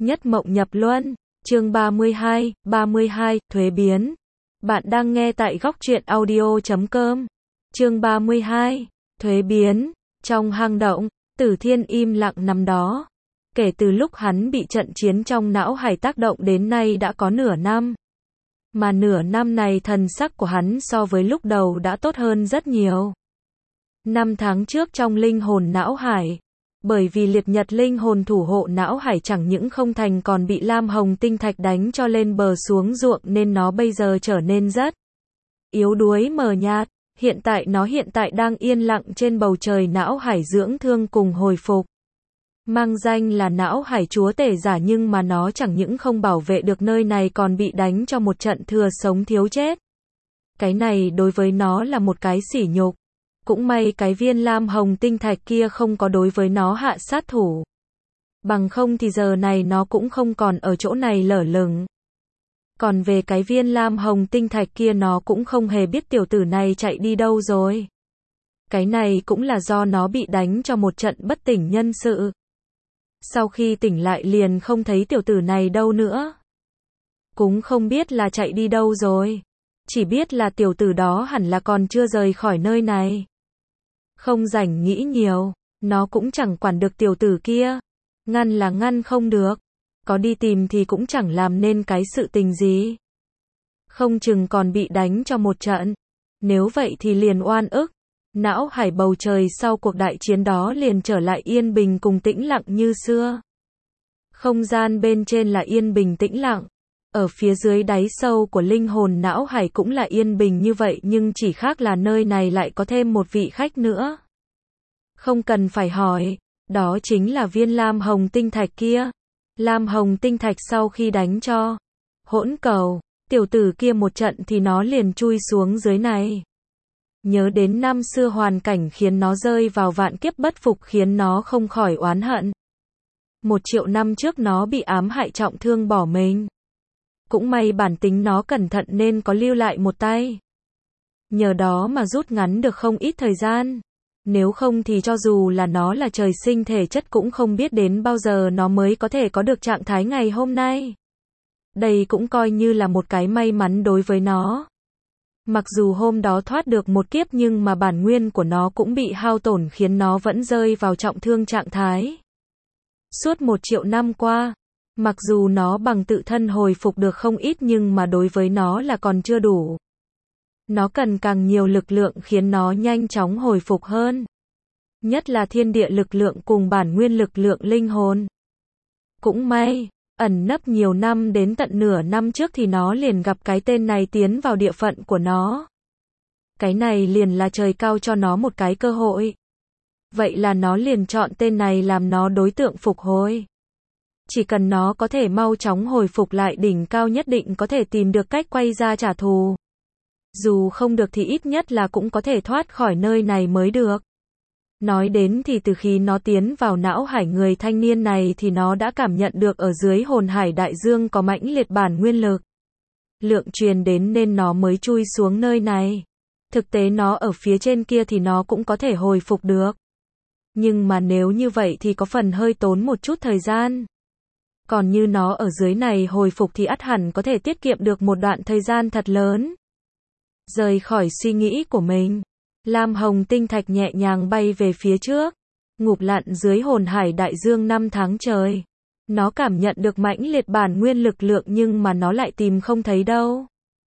Nhất mộng nhập luân, chương 32, thuế biến. Bạn đang nghe tại góc truyện audio.com. Chương 32, thuế biến. Trong hang động, Tử Thiên im lặng nằm đó. Kể từ lúc hắn bị trận chiến trong não hải tác động đến nay đã có nửa năm. Mà nửa năm này thần sắc của hắn so với lúc đầu đã tốt hơn rất nhiều. 5 tháng trước trong linh hồn não hải, bởi vì liệt nhật linh hồn thủ hộ não hải chẳng những không thành còn bị lam hồng tinh thạch đánh cho lên bờ xuống ruộng nên nó bây giờ trở nên rất yếu đuối mờ nhạt. Hiện tại nó đang yên lặng trên bầu trời não hải dưỡng thương cùng hồi phục. Mang danh là não hải chúa tể giả nhưng mà nó chẳng những không bảo vệ được nơi này còn bị đánh cho một trận thừa sống thiếu chết. Cái này đối với nó là một cái sỉ nhục. Cũng may cái viên lam hồng tinh thạch kia không có đối với nó hạ sát thủ. Bằng không thì giờ này nó cũng không còn ở chỗ này lở lửng. Còn về cái viên lam hồng tinh thạch kia nó cũng không hề biết tiểu tử này chạy đi đâu rồi. Cái này cũng là do nó bị đánh cho một trận bất tỉnh nhân sự. Sau khi tỉnh lại liền không thấy tiểu tử này đâu nữa. Cũng không biết là chạy đi đâu rồi. Chỉ biết là tiểu tử đó hẳn là còn chưa rời khỏi nơi này. Không rảnh nghĩ nhiều, nó cũng chẳng quản được tiểu tử kia. Ngăn là ngăn không được. Có đi tìm thì cũng chẳng làm nên cái sự tình gì. Không chừng còn bị đánh cho một trận. Nếu vậy thì liền oan ức. Não hải bầu trời sau cuộc đại chiến đó liền trở lại yên bình cùng tĩnh lặng như xưa. Không gian bên trên là yên bình tĩnh lặng. Ở phía dưới đáy sâu của linh hồn não hải cũng là yên bình như vậy nhưng chỉ khác là nơi này lại có thêm một vị khách nữa. Không cần phải hỏi, đó chính là viên lam hồng tinh thạch kia. Lam hồng tinh thạch sau khi đánh cho hỗn cầu, tiểu tử kia một trận thì nó liền chui xuống dưới này. Nhớ đến năm xưa hoàn cảnh khiến nó rơi vào vạn kiếp bất phục khiến nó không khỏi oán hận. 1 triệu năm trước nó bị ám hại trọng thương bỏ mình. Cũng may bản tính nó cẩn thận nên có lưu lại một tay. Nhờ đó mà rút ngắn được không ít thời gian. Nếu không thì cho dù là nó là trời sinh thể chất cũng không biết đến bao giờ nó mới có thể có được trạng thái ngày hôm nay. Đây cũng coi như là một cái may mắn đối với nó. Mặc dù hôm đó thoát được một kiếp nhưng mà bản nguyên của nó cũng bị hao tổn khiến nó vẫn rơi vào trọng thương trạng thái. Suốt 1 triệu năm qua, mặc dù nó bằng tự thân hồi phục được không ít nhưng mà đối với nó là còn chưa đủ. Nó cần càng nhiều lực lượng khiến nó nhanh chóng hồi phục hơn. Nhất là thiên địa lực lượng cùng bản nguyên lực lượng linh hồn. Cũng may, ẩn nấp nhiều năm đến tận nửa năm trước thì nó liền gặp cái tên này tiến vào địa phận của nó. Cái này liền là trời cao cho nó một cái cơ hội. Vậy là nó liền chọn tên này làm nó đối tượng phục hồi. Chỉ cần nó có thể mau chóng hồi phục lại đỉnh cao nhất định có thể tìm được cách quay ra trả thù. Dù không được thì ít nhất là cũng có thể thoát khỏi nơi này mới được. Nói đến thì từ khi nó tiến vào não hải người thanh niên này thì nó đã cảm nhận được ở dưới hồn hải đại dương có mãnh liệt bản nguyên lực. Lượng truyền đến nên nó mới chui xuống nơi này. Thực tế nó ở phía trên kia thì nó cũng có thể hồi phục được. Nhưng mà nếu như vậy thì có phần hơi tốn một chút thời gian. Còn như nó ở dưới này hồi phục thì ắt hẳn có thể tiết kiệm được một đoạn thời gian thật lớn. Rời khỏi suy nghĩ của mình, lam hồng tinh thạch nhẹ nhàng bay về phía trước, ngụp lặn dưới hồn hải đại dương 5 tháng trời. Nó cảm nhận được mãnh liệt bản nguyên lực lượng nhưng mà nó lại tìm không thấy đâu.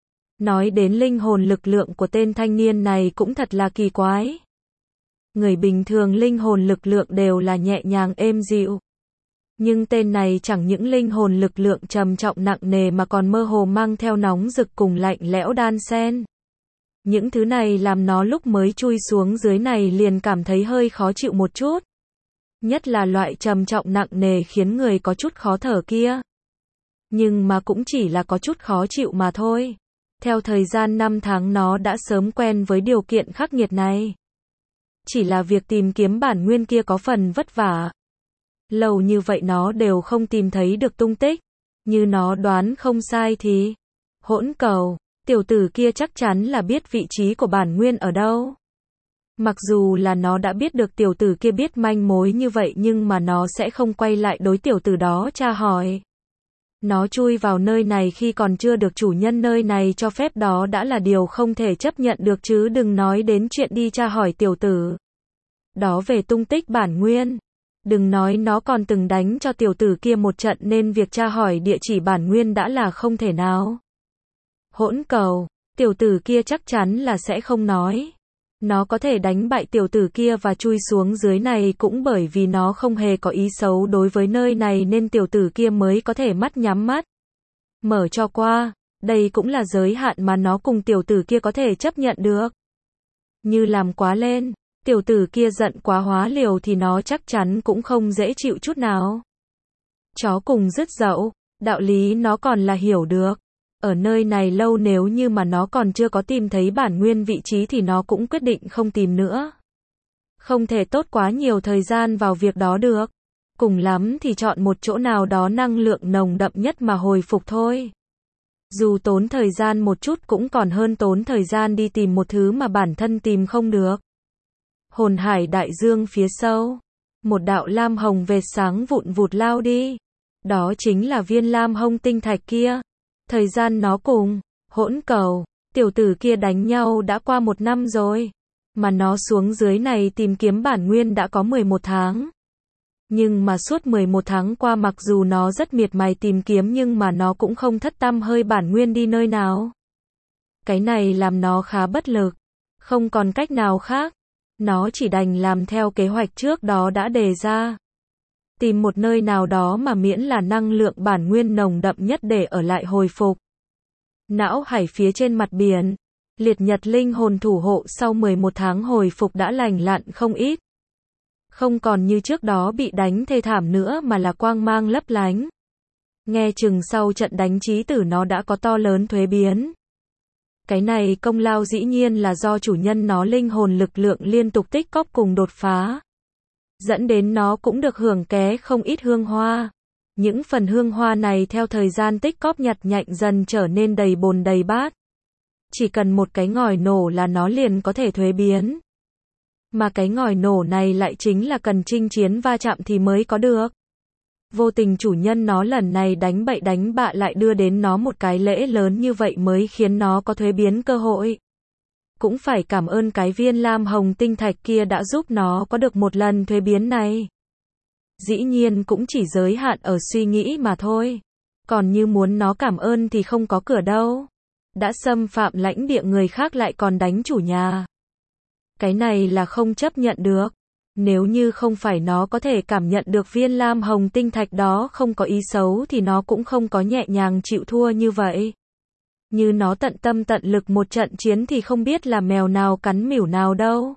Nói đến linh hồn lực lượng của tên thanh niên này cũng thật là kỳ quái. Người bình thường linh hồn lực lượng đều là nhẹ nhàng êm dịu. Nhưng tên này chẳng những linh hồn lực lượng trầm trọng nặng nề mà còn mơ hồ mang theo nóng rực cùng lạnh lẽo đan xen. Những thứ này làm nó lúc mới chui xuống dưới này liền cảm thấy hơi khó chịu một chút. Nhất là loại trầm trọng nặng nề khiến người có chút khó thở kia. Nhưng mà cũng chỉ là có chút khó chịu mà thôi. Theo thời gian 5 tháng nó đã sớm quen với điều kiện khắc nghiệt này. Chỉ là việc tìm kiếm bản nguyên kia có phần vất vả. Lâu như vậy nó đều không tìm thấy được tung tích. Như nó đoán không sai thì hỗn cầu, tiểu tử kia chắc chắn là biết vị trí của bản nguyên ở đâu. Mặc dù là nó đã biết được tiểu tử kia biết manh mối như vậy nhưng mà nó sẽ không quay lại đối tiểu tử đó tra hỏi. Nó chui vào nơi này khi còn chưa được chủ nhân nơi này cho phép đó đã là điều không thể chấp nhận được chứ đừng nói đến chuyện đi tra hỏi tiểu tử đó về tung tích bản nguyên. Đừng nói nó còn từng đánh cho tiểu tử kia một trận nên việc tra hỏi địa chỉ bản nguyên đã là không thể nào. Hỗn cầu, tiểu tử kia chắc chắn là sẽ không nói. Nó có thể đánh bại tiểu tử kia và chui xuống dưới này cũng bởi vì nó không hề có ý xấu đối với nơi này nên tiểu tử kia mới có thể mắt nhắm mắt mở cho qua. Đây cũng là giới hạn mà nó cùng tiểu tử kia có thể chấp nhận được. Như làm quá lên, tiểu tử kia giận quá hóa liều thì nó chắc chắn cũng không dễ chịu chút nào. Chó cùng rứt dậu, đạo lý nó còn là hiểu được. Ở nơi này lâu nếu như mà nó còn chưa có tìm thấy bản nguyên vị trí thì nó cũng quyết định không tìm nữa. Không thể tốt quá nhiều thời gian vào việc đó được. Cùng lắm thì chọn một chỗ nào đó năng lượng nồng đậm nhất mà hồi phục thôi. Dù tốn thời gian một chút cũng còn hơn tốn thời gian đi tìm một thứ mà bản thân tìm không được. Hồn hải đại dương phía sâu. Một đạo lam hồng vệt sáng vụn vụt lao đi. Đó chính là viên lam hồng tinh thạch kia. Thời gian nó cùng hỗn cầu, tiểu tử kia đánh nhau đã qua 1 năm rồi. Mà nó xuống dưới này tìm kiếm bản nguyên đã có 11 tháng. Nhưng mà suốt 11 tháng qua mặc dù nó rất miệt mài tìm kiếm nhưng mà nó cũng không thất tăm hơi bản nguyên đi nơi nào. Cái này làm nó khá bất lực. Không còn cách nào khác. Nó chỉ đành làm theo kế hoạch trước đó đã đề ra. Tìm một nơi nào đó mà miễn là năng lượng bản nguyên nồng đậm nhất để ở lại hồi phục. Não hải phía trên mặt biển. Liệt nhật linh hồn thủ hộ sau 11 tháng hồi phục đã lành lặn không ít. Không còn như trước đó bị đánh thê thảm nữa mà là quang mang lấp lánh. Nghe chừng sau trận đánh chí tử nó đã có to lớn thuế biến. Cái này công lao dĩ nhiên là do chủ nhân nó linh hồn lực lượng liên tục tích cóp cùng đột phá. Dẫn đến nó cũng được hưởng ké không ít hương hoa. Những phần hương hoa này theo thời gian tích cóp nhặt nhạnh dần trở nên đầy bồn đầy bát. Chỉ cần một cái ngòi nổ là nó liền có thể thuế biến. Mà cái ngòi nổ này lại chính là cần chinh chiến va chạm thì mới có được. Vô tình chủ nhân nó lần này đánh bậy đánh bạ lại đưa đến nó một cái lễ lớn như vậy mới khiến nó có thuế biến cơ hội. Cũng phải cảm ơn cái viên lam hồng tinh thạch kia đã giúp nó có được một lần thuế biến này. Dĩ nhiên cũng chỉ giới hạn ở suy nghĩ mà thôi. Còn như muốn nó cảm ơn thì không có cửa đâu. Đã xâm phạm lãnh địa người khác lại còn đánh chủ nhà. Cái này là không chấp nhận được. Nếu như không phải nó có thể cảm nhận được viên lam hồng tinh thạch đó không có ý xấu thì nó cũng không có nhẹ nhàng chịu thua như vậy. Như nó tận tâm tận lực một trận chiến thì không biết là mèo nào cắn mỉu nào đâu.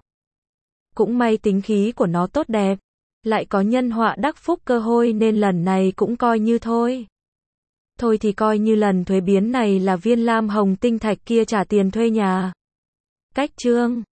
Cũng may tính khí của nó tốt đẹp. Lại có nhân họa đắc phúc cơ hội nên lần này cũng coi như thôi. Thôi thì coi như lần thuế biến này là viên lam hồng tinh thạch kia trả tiền thuê nhà. Cách chương